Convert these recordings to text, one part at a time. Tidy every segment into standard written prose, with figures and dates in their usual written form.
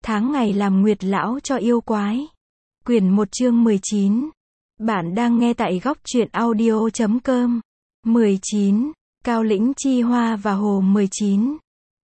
tháng ngày làm nguyệt lão cho yêu quái. Quyển 1 chương 19. Bạn đang nghe tại góc truyện audio.com. 19. Cao lĩnh chi hoa và hồ 19.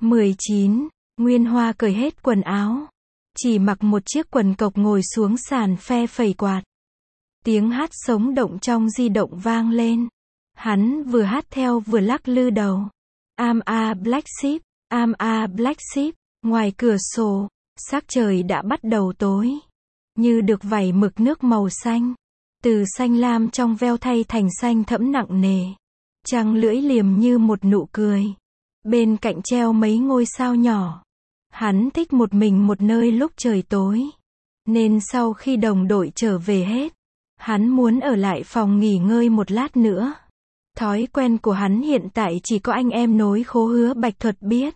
19. Nguyên Hoa cởi hết quần áo, chỉ mặc một chiếc quần cộc ngồi xuống sàn phe phẩy quạt. Tiếng hát sống động trong di động vang lên. Hắn vừa hát theo vừa lắc lư đầu. I'm a black sheep, I'm a black sheep. Ngoài cửa sổ, sắc trời đã bắt đầu tối. Như được vảy mực nước màu xanh. Từ xanh lam trong veo thay thành xanh thẫm nặng nề. Trăng lưỡi liềm như một nụ cười. Bên cạnh treo mấy ngôi sao nhỏ. Hắn thích một mình một nơi lúc trời tối. Nên sau khi đồng đội trở về hết, hắn muốn ở lại phòng nghỉ ngơi một lát nữa. Thói quen của hắn hiện tại chỉ có anh em nối khố Hứa Bạch Thuật biết.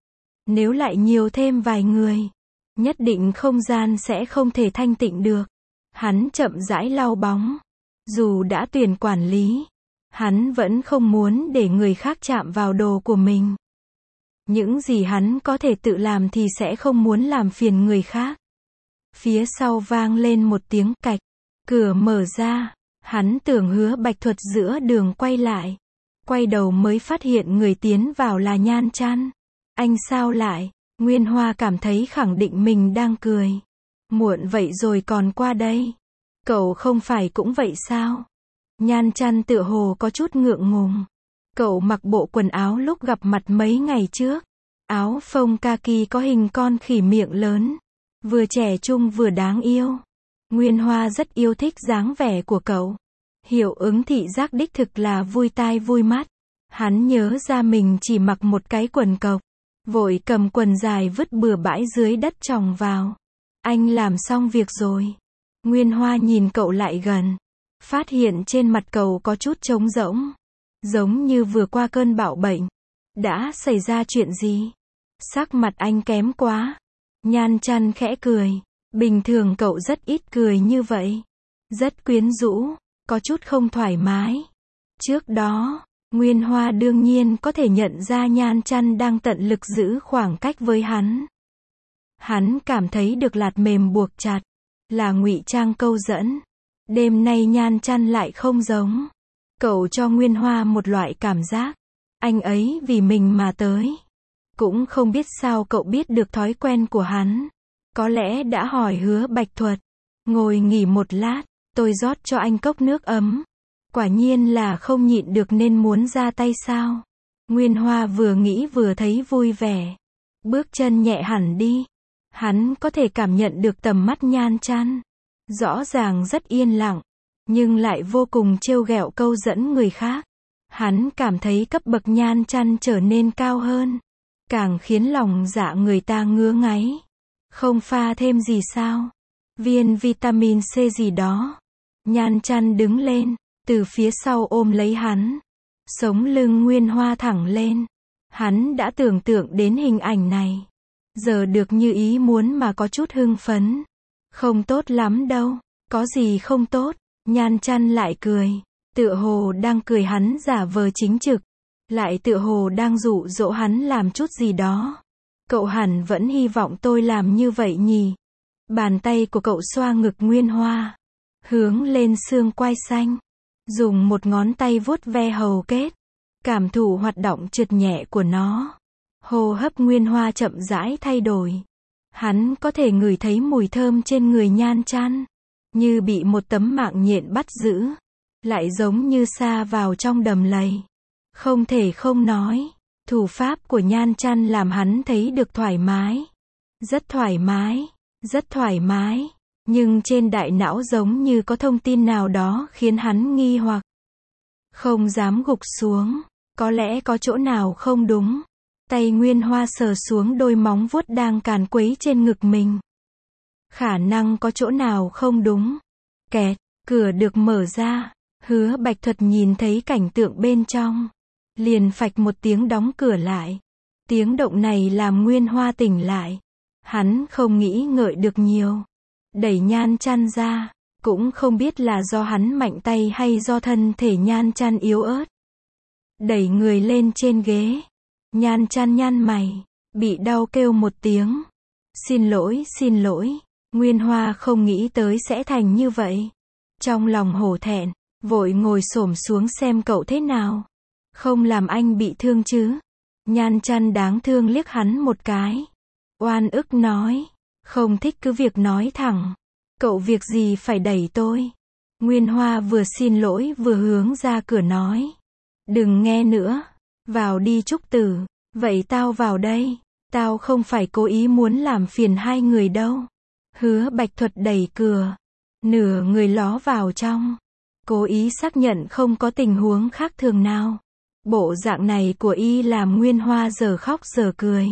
Nếu lại nhiều thêm vài người, nhất định không gian sẽ không thể thanh tịnh được. Hắn chậm rãi lau bóng. Dù đã tuyển quản lý, hắn vẫn không muốn để người khác chạm vào đồ của mình. Những gì hắn có thể tự làm thì sẽ không muốn làm phiền người khác. Phía sau vang lên một tiếng cạch. Cửa mở ra. Hắn tưởng Hứa Bạch Thuật giữa đường quay lại. Quay đầu mới phát hiện người tiến vào là Nhan Chăn. Anh sao lại? Nguyên Hoa cảm thấy khẳng định mình đang cười. Muộn vậy rồi còn qua đây. Cậu không phải cũng vậy sao? Nhan Chăn tựa hồ có chút ngượng ngùng. Cậu mặc bộ quần áo lúc gặp mặt mấy ngày trước. Áo phông kaki có hình con khỉ miệng lớn. Vừa trẻ trung vừa đáng yêu. Nguyên Hoa rất yêu thích dáng vẻ của cậu. Hiệu ứng thị giác đích thực là vui tai vui mắt. Hắn nhớ ra mình chỉ mặc một cái quần cộc. Vội cầm quần dài vứt bừa bãi dưới đất tròng vào. Anh làm xong việc rồi. Nguyên Hoa nhìn cậu lại gần. Phát hiện trên mặt cậu có chút trống rỗng. Giống như vừa qua cơn bạo bệnh. Đã xảy ra chuyện gì? Sắc mặt anh kém quá. Nhan Chăn khẽ cười. Bình thường cậu rất ít cười như vậy. Rất quyến rũ, có chút không thoải mái. Trước đó, Nguyên Hoa đương nhiên có thể nhận ra Nhan Chăn đang tận lực giữ khoảng cách với hắn. Hắn cảm thấy được lạt mềm buộc chặt, là ngụy trang câu dẫn. Đêm nay Nhan Chăn lại không giống. Cậu cho Nguyên Hoa một loại cảm giác, anh ấy vì mình mà tới. Cũng không biết sao cậu biết được thói quen của hắn. Có lẽ đã hỏi Hứa Bạch Thuật. Ngồi nghỉ một lát, tôi rót cho anh cốc nước ấm. Quả nhiên là không nhịn được nên muốn ra tay sao. Nguyên Hoa vừa nghĩ vừa thấy vui vẻ. Bước chân nhẹ hẳn đi. Hắn có thể cảm nhận được tầm mắt Nhan Chăn. Rõ ràng rất yên lặng, nhưng lại vô cùng trêu ghẹo câu dẫn người khác. Hắn cảm thấy cấp bậc Nhan Chăn trở nên cao hơn. Càng khiến lòng dạ người ta ngứa ngáy. Không pha thêm gì sao? Viên vitamin C gì đó. Nhan Chăn đứng lên, từ phía sau ôm lấy hắn. Sống lưng Nguyên Hoa thẳng lên. Hắn đã tưởng tượng đến hình ảnh này. Giờ được như ý muốn mà có chút hưng phấn. Không tốt lắm đâu. Có gì không tốt? Nhan Chăn lại cười. Tựa hồ đang cười hắn giả vờ chính trực. Lại tựa hồ đang dụ dỗ hắn làm chút gì đó. Cậu hẳn vẫn hy vọng tôi làm như vậy nhỉ? Bàn tay của cậu xoa ngực Nguyên Hoa. Hướng lên xương quai xanh. Dùng một ngón tay vuốt ve hầu kết. Cảm thụ hoạt động trượt nhẹ của nó. Hô hấp Nguyên Hoa chậm rãi thay đổi. Hắn có thể ngửi thấy mùi thơm trên người Nhan Chăn. Như bị một tấm mạng nhện bắt giữ. Lại giống như sa vào trong đầm lầy. Không thể không nói. Thủ pháp của Nhan Chăn làm hắn thấy được thoải mái. Rất thoải mái. Rất thoải mái. Nhưng trên đại não giống như có thông tin nào đó khiến hắn nghi hoặc. Không dám gục xuống. Có lẽ có chỗ nào không đúng. Tay Nguyên Hoa sờ xuống đôi móng vuốt đang càn quấy trên ngực mình. Khả năng có chỗ nào không đúng. Kẹt, cửa được mở ra. Hứa Bạch Thuật nhìn thấy cảnh tượng bên trong. Liền phạch một tiếng đóng cửa lại. Tiếng động này làm Nguyên Hoa tỉnh lại. Hắn không nghĩ ngợi được nhiều. Đẩy Nhan Chăn ra. Cũng không biết là do hắn mạnh tay hay do thân thể Nhan Chăn yếu ớt. Đẩy người lên trên ghế. Nhan Chăn nhăn mày. Bị đau kêu một tiếng. Xin lỗi. Nguyên Hoa không nghĩ tới sẽ thành như vậy. Trong lòng hổ thẹn, vội ngồi xổm xuống xem cậu thế nào. Không làm anh bị thương chứ. Nhan Chăn đáng thương liếc hắn một cái. Oan ức nói. Không thích cứ việc nói thẳng. Cậu việc gì phải đẩy tôi. Nguyên Hoa vừa xin lỗi vừa hướng ra cửa nói. Đừng nghe nữa. Vào đi Trúc Tử. Vậy tao vào đây. Tao không phải cố ý muốn làm phiền hai người đâu. Hứa Bạch Thuật đẩy cửa. Nửa người ló vào trong. Cố ý xác nhận không có tình huống khác thường nào. Bộ dạng này của y làm Nguyên Hoa giờ khóc giờ cười.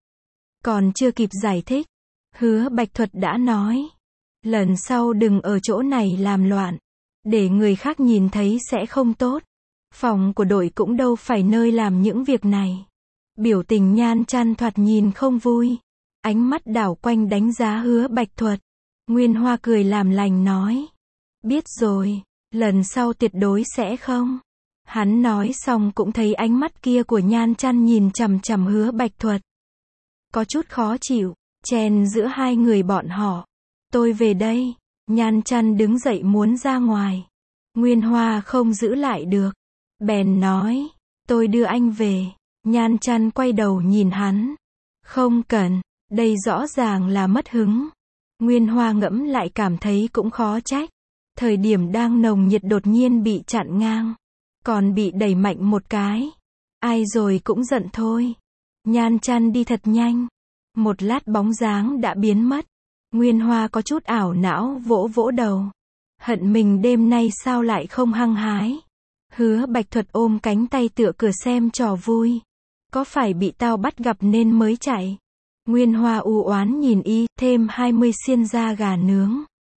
Còn chưa kịp giải thích. Hứa Bạch Thuật đã nói. Lần sau đừng ở chỗ này làm loạn. Để người khác nhìn thấy sẽ không tốt. Phòng của đội cũng đâu phải nơi làm những việc này. Biểu tình Nhan Chăn thoạt nhìn không vui. Ánh mắt đảo quanh đánh giá Hứa Bạch Thuật. Nguyên Hoa cười làm lành nói. Biết rồi, lần sau tuyệt đối sẽ không. Hắn nói xong cũng thấy ánh mắt kia của Nhan Chăn nhìn chằm chằm Hứa Bạch Thuật. Có chút khó chịu, chen giữa hai người bọn họ. Tôi về đây. Nhan Chăn đứng dậy muốn ra ngoài. Nguyên Hoa không giữ lại được. Bèn nói, tôi đưa anh về. Nhan Chăn quay đầu nhìn hắn. Không cần, đây rõ ràng là mất hứng. Nguyên Hoa ngẫm lại cảm thấy cũng khó trách. Thời điểm đang nồng nhiệt đột nhiên bị chặn ngang. Còn bị đẩy mạnh một cái. Ai rồi cũng giận thôi. Nhan Chăn đi thật nhanh. Một lát bóng dáng đã biến mất. Nguyên Hoa có chút ảo não vỗ vỗ đầu. Hận mình đêm nay sao lại không hăng hái. Hứa Bạch Thuật ôm cánh tay tựa cửa xem trò vui. Có phải bị tao bắt gặp nên mới chạy. Nguyên Hoa u oán nhìn y, thêm 20 xiên da gà nướng.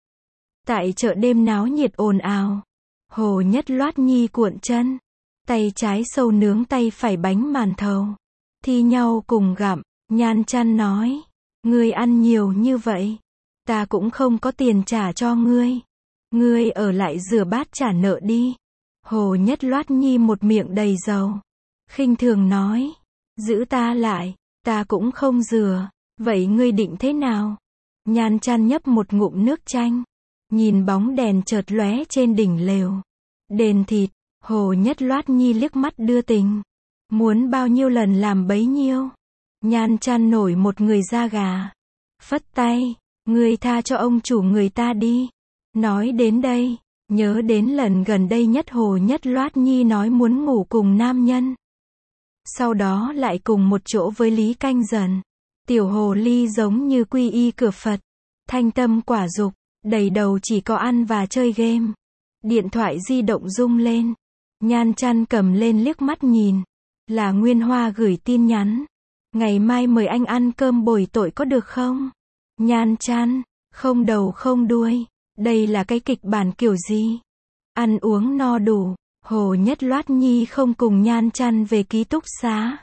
Tại chợ đêm náo nhiệt ồn ào. Hồ Nhất Loát Nhi cuộn chân. Tay trái sâu nướng tay phải bánh màn thầu. Thi nhau cùng gặm. Nhan Chăn nói. Ngươi ăn nhiều như vậy. Ta cũng không có tiền trả cho ngươi. Ngươi ở lại rửa bát trả nợ đi. Hồ Nhất Loát Nhi một miệng đầy dầu. Khinh thường nói. Giữ ta lại. Ta cũng không rửa. Vậy ngươi định thế nào? Nhan Chăn nhấp một ngụm nước chanh. Nhìn bóng đèn chợt lóe trên đỉnh lều. Đền thịt. Hồ Nhất Loát Nhi liếc mắt đưa tình. Muốn bao nhiêu lần làm bấy nhiêu. Nhan Chăn nổi một người da gà. Phất tay. Ngươi tha cho ông chủ người ta đi. Nói đến đây. Nhớ đến lần gần đây nhất Hồ Nhất Loát Nhi nói muốn ngủ cùng nam nhân. Sau đó lại cùng một chỗ với Lý Canh Dần. Tiểu hồ ly giống như quy y cửa Phật. Thanh tâm quả dục. Đầy đầu chỉ có ăn và chơi game. Điện thoại di động rung lên. Nhan Chăn cầm lên liếc mắt nhìn. Là Nguyên Hoa gửi tin nhắn. Ngày mai mời anh ăn cơm bồi tội có được không? Nhan Chăn. Không đầu không đuôi. Đây là cái kịch bản kiểu gì? Ăn uống no đủ. Hồ Nhất Loát Nhi không cùng Nhan Chăn về ký túc xá.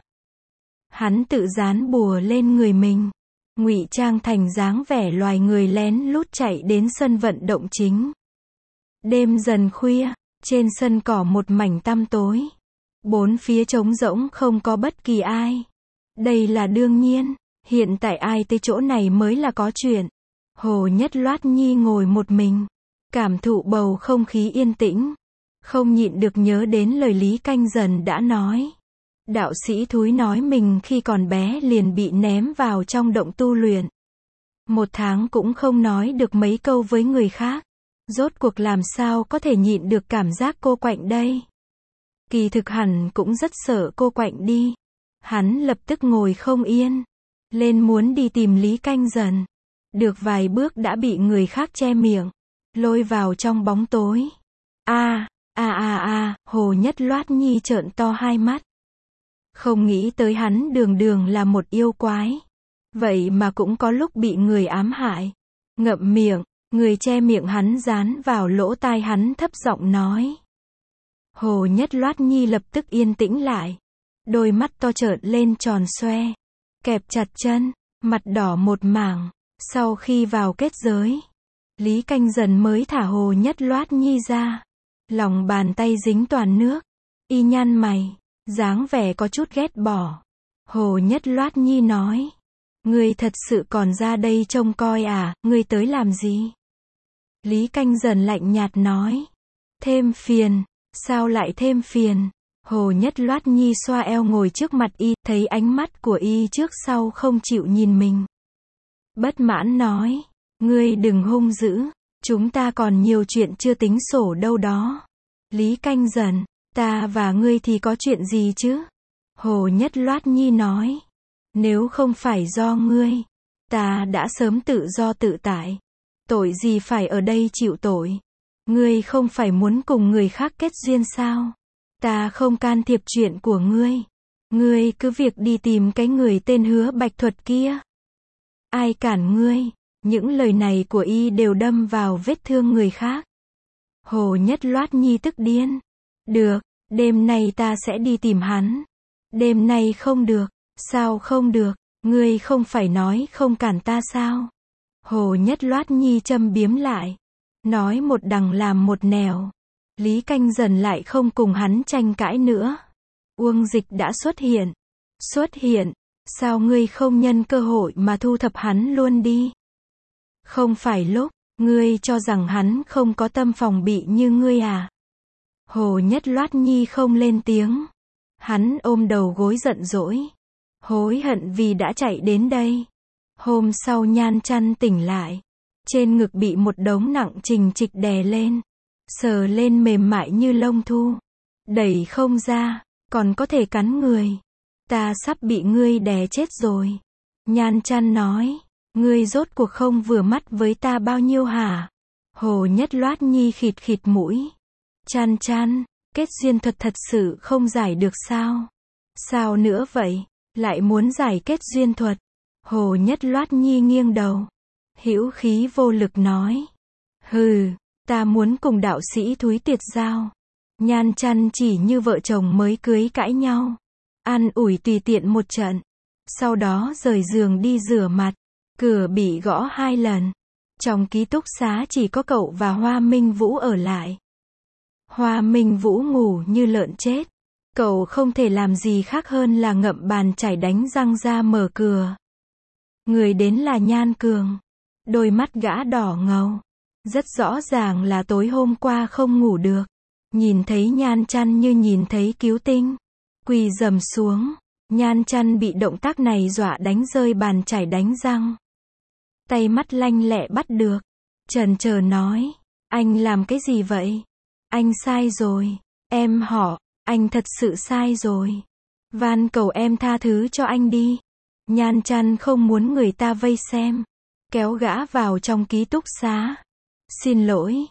Hắn tự dán bùa lên người mình. Ngụy trang thành dáng vẻ loài người lén lút chạy đến sân vận động chính. Đêm dần khuya, trên sân cỏ một mảnh tăm tối. Bốn phía trống rỗng không có bất kỳ ai. Đây là đương nhiên, hiện tại ai tới chỗ này mới là có chuyện. Hồ Nhất Loát Nhi ngồi một mình, cảm thụ bầu không khí yên tĩnh. Không nhịn được nhớ đến lời Lý Canh Dần đã nói. Đạo sĩ thúi nói mình khi còn bé liền bị ném vào trong động tu luyện. 1 tháng cũng không nói được mấy câu với người khác. Rốt cuộc làm sao có thể nhịn được cảm giác cô quạnh đây. Kỳ thực hẳn cũng rất sợ cô quạnh đi. Hắn lập tức ngồi không yên. Lên muốn đi tìm Lý Canh Dần. Được vài bước đã bị người khác che miệng. Lôi vào trong bóng tối. Hồ Nhất Loát Nhi trợn to hai mắt. Không nghĩ tới hắn đường đường là một yêu quái. Vậy mà cũng có lúc bị người ám hại. Ngậm miệng, người che miệng hắn dán vào lỗ tai hắn thấp giọng nói. Hồ Nhất Loát Nhi lập tức yên tĩnh lại. Đôi mắt to trợn lên tròn xoe. Kẹp chặt chân, mặt đỏ một mảng. Sau khi vào kết giới, Lý Canh Dần mới thả Hồ Nhất Loát Nhi ra. Lòng bàn tay dính toàn nước. Y nhăn mày, dáng vẻ có chút ghét bỏ. Hồ Nhất Loát Nhi nói. Ngươi thật sự còn ra đây trông coi à, ngươi tới làm gì? Lý Canh Dần lạnh nhạt nói. Thêm phiền, sao lại thêm phiền? Hồ Nhất Loát Nhi xoa eo ngồi trước mặt y, thấy ánh mắt của y trước sau không chịu nhìn mình. Bất mãn nói, ngươi đừng hung dữ, chúng ta còn nhiều chuyện chưa tính sổ đâu đó. Lý Canh Dần, ta và ngươi thì có chuyện gì chứ? Hồ Nhất Loát Nhi nói, nếu không phải do ngươi, ta đã sớm tự do tự tại. Tội gì phải ở đây chịu tội? Ngươi không phải muốn cùng người khác kết duyên sao? Ta không can thiệp chuyện của ngươi. Ngươi cứ việc đi tìm cái người tên Hứa Bạch Thuật kia. Ai cản ngươi? Những lời này của y đều đâm vào vết thương người khác. Hồ Nhất Loát Nhi tức điên. Được, đêm nay ta sẽ đi tìm hắn. Đêm nay không được. Sao không được? Ngươi không phải nói không cản ta sao? Hồ Nhất Loát Nhi châm biếm lại. Nói một đằng làm một nẻo. Lý Canh Dần lại không cùng hắn tranh cãi nữa. Uông Dịch đã xuất hiện. Xuất hiện? Sao ngươi không nhân cơ hội mà thu thập hắn luôn đi? Không phải lúc, ngươi cho rằng hắn không có tâm phòng bị như ngươi à? Hồ Nhất Loát Nhi không lên tiếng. Hắn ôm đầu gối giận dỗi. Hối hận vì đã chạy đến đây. Hôm sau Nhan Chăn tỉnh lại. Trên ngực bị một đống nặng trình trịch đè lên. Sờ lên mềm mại như lông thu. Đẩy không ra, còn có thể cắn người. Ta sắp bị ngươi đè chết rồi. Nhan Chăn nói, ngươi rốt cuộc không vừa mắt với ta bao nhiêu hả? Hồ Nhất Loát Nhi khịt khịt mũi. Chăn Chăn, kết duyên thuật thật sự không giải được sao? Sao nữa vậy? Lại muốn giải kết duyên thuật? Hồ Nhất Loát Nhi nghiêng đầu. Hữu khí vô lực nói. Hừ, ta muốn cùng đạo sĩ Thúy Tiệt giao. Nhan Chăn chỉ như vợ chồng mới cưới cãi nhau. An ủi tùy tiện một trận. Sau đó rời giường đi rửa mặt. Cửa bị gõ 2 lần. Trong ký túc xá chỉ có cậu và Hoa Minh Vũ ở lại. Hoa Minh Vũ ngủ như lợn chết. Cậu không thể làm gì khác hơn là ngậm bàn chải đánh răng ra mở cửa. Người đến là Nhan Cường. Đôi mắt gã đỏ ngầu. Rất rõ ràng là tối hôm qua không ngủ được. Nhìn thấy Nhan Chăn như nhìn thấy cứu tinh. Quỳ rầm xuống. Nhan Chăn bị động tác này dọa đánh rơi bàn chải đánh răng. Tay mắt lanh lẹ bắt được. Chần chờ nói. Anh làm cái gì vậy? Anh sai rồi. Em họ. Anh thật sự sai rồi. Van cầu em tha thứ cho anh đi. Nhan Chăn không muốn người ta vây xem. Kéo gã vào trong ký túc xá. Xin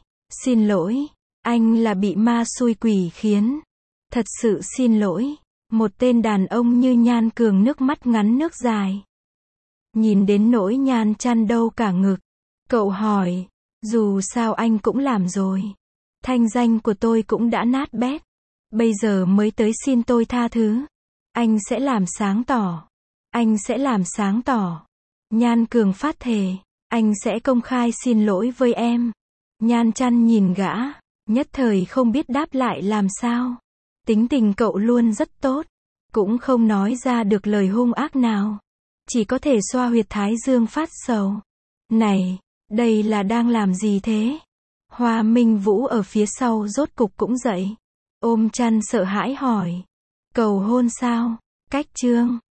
lỗi, anh là bị ma xui quỷ khiến. Thật sự xin lỗi. Một tên đàn ông như Nhan Cường nước mắt ngắn nước dài. Nhìn đến nỗi Nhan Chăn đâu cả ngực. Cậu hỏi, dù sao anh cũng làm rồi. Thanh danh của tôi cũng đã nát bét. Bây giờ mới tới xin tôi tha thứ. Anh sẽ làm sáng tỏ. Anh sẽ làm sáng tỏ. Nhan Cường phát thề. Anh sẽ công khai xin lỗi với em. Nhan Chăn nhìn gã. Nhất thời không biết đáp lại làm sao. Tính tình cậu luôn rất tốt. Cũng không nói ra được lời hung ác nào. Chỉ có thể xoa huyệt thái dương phát sầu. Này, đây là đang làm gì thế? Hoa Minh Vũ ở phía sau rốt cục cũng dậy. Ôm chăn sợ hãi hỏi. Cầu hôn sao? Cách chương